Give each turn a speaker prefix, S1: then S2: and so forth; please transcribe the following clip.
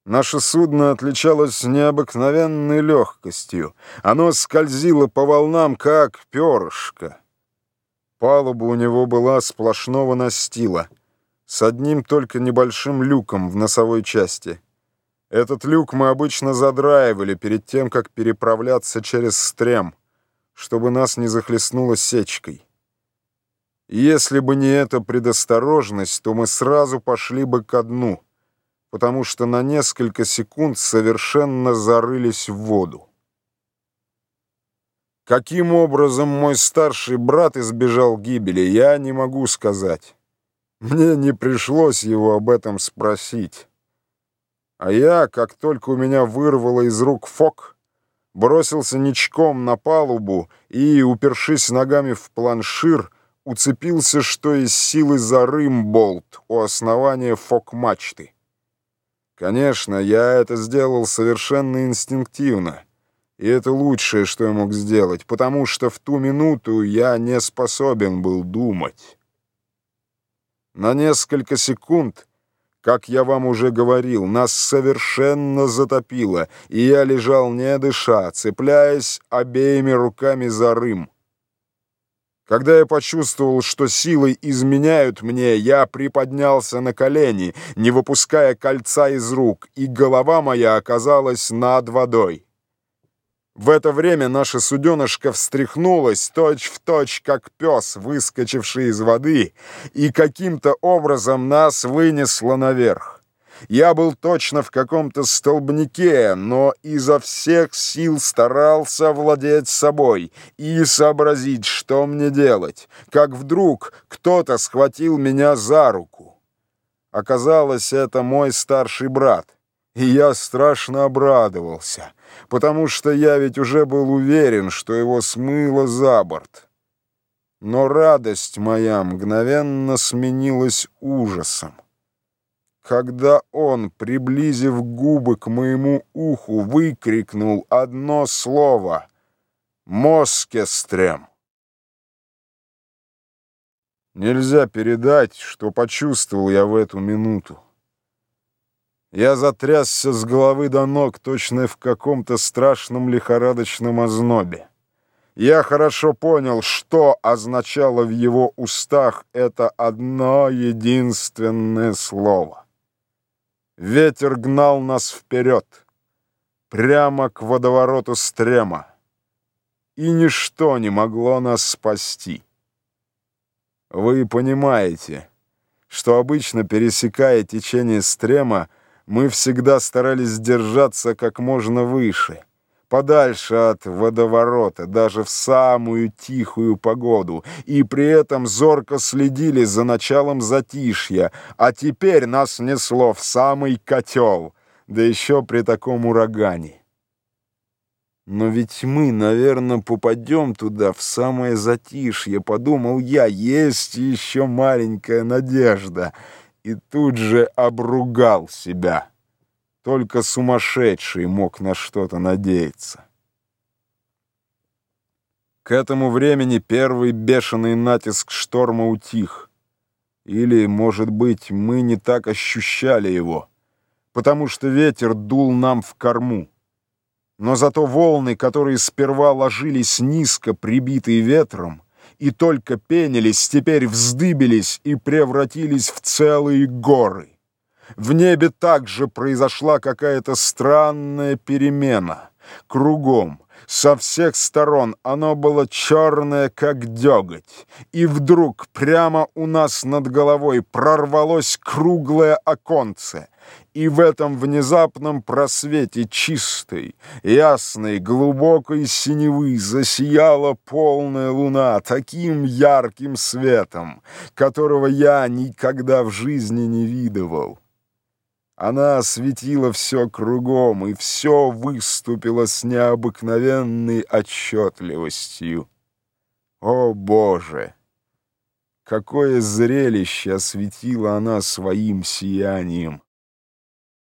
S1: Наше судно отличалось необыкновенной легкостью. Оно скользило по волнам, как перышко. Палуба у него была сплошного настила, с одним только небольшим люком в носовой части. Этот люк мы обычно задраивали перед тем, как переправляться через стрем, чтобы нас не захлестнуло сечкой. Если бы не эта предосторожность, то мы сразу пошли бы ко дну, потому что на несколько секунд совершенно зарылись в воду. Каким образом мой старший брат избежал гибели, я не могу сказать. Мне не пришлось его об этом спросить. А я, как только у меня вырвало из рук фок, бросился ничком на палубу и, упершись ногами в планшир, уцепился что из силы за рымболт у основания фок-мачты. Конечно, я это сделал совершенно инстинктивно, и это лучшее, что я мог сделать, потому что в ту минуту я не способен был думать. На несколько секунд, как я вам уже говорил, нас совершенно затопило, и я лежал не дыша, цепляясь обеими руками за рым. Когда я почувствовал, что силы изменяют мне, я приподнялся на колени, не выпуская кольца из рук, и голова моя оказалась над водой. В это время наша суденышко встряхнулась точь-в-точь, как пес, выскочивший из воды, и каким-то образом нас вынесло наверх. Я был точно в каком-то столбнике, но изо всех сил старался владеть собой и сообразить, что мне делать, как вдруг кто-то схватил меня за руку. Оказалось, это мой старший брат, и я страшно обрадовался, потому что я ведь уже был уверен, что его смыло за борт. Но радость моя мгновенно сменилась ужасом, когда он, приблизив губы к моему уху, выкрикнул одно слово «Москестрем». Нельзя передать, что почувствовал я в эту минуту. Я затрясся с головы до ног, точно в каком-то страшном лихорадочном ознобе. Я хорошо понял, что означало в его устах это одно единственное слово. Ветер гнал нас вперед, прямо к водовороту стрема, и ничто не могло нас спасти. Вы понимаете, что обычно, пересекая течение стрема, мы всегда старались держаться как можно выше, подальше от водоворота, даже в самую тихую погоду, и при этом зорко следили за началом затишья, а теперь нас несло в самый котел, да еще при таком урагане. Но ведь мы, наверное, попадем туда в самое затишье, подумал я, есть еще маленькая надежда, и тут же обругал себя. Только сумасшедший мог на что-то надеяться. К этому времени первый бешеный натиск шторма утих. Или, может быть, мы не так ощущали его, потому что ветер дул нам в корму. Но зато волны, которые сперва ложились низко, прибитые ветром, и только пенились, теперь вздыбились и превратились в целые горы. В небе также произошла какая-то странная перемена. Кругом, со всех сторон оно было черное, как деготь. И вдруг прямо у нас над головой прорвалось круглое оконце. И в этом внезапном просвете чистой, ясной, глубокой синевы засияла полная луна таким ярким светом, которого я никогда в жизни не видывал. Она осветила все кругом, и все выступило с необыкновенной отчетливостью. О, Боже! Какое зрелище осветила она своим сиянием!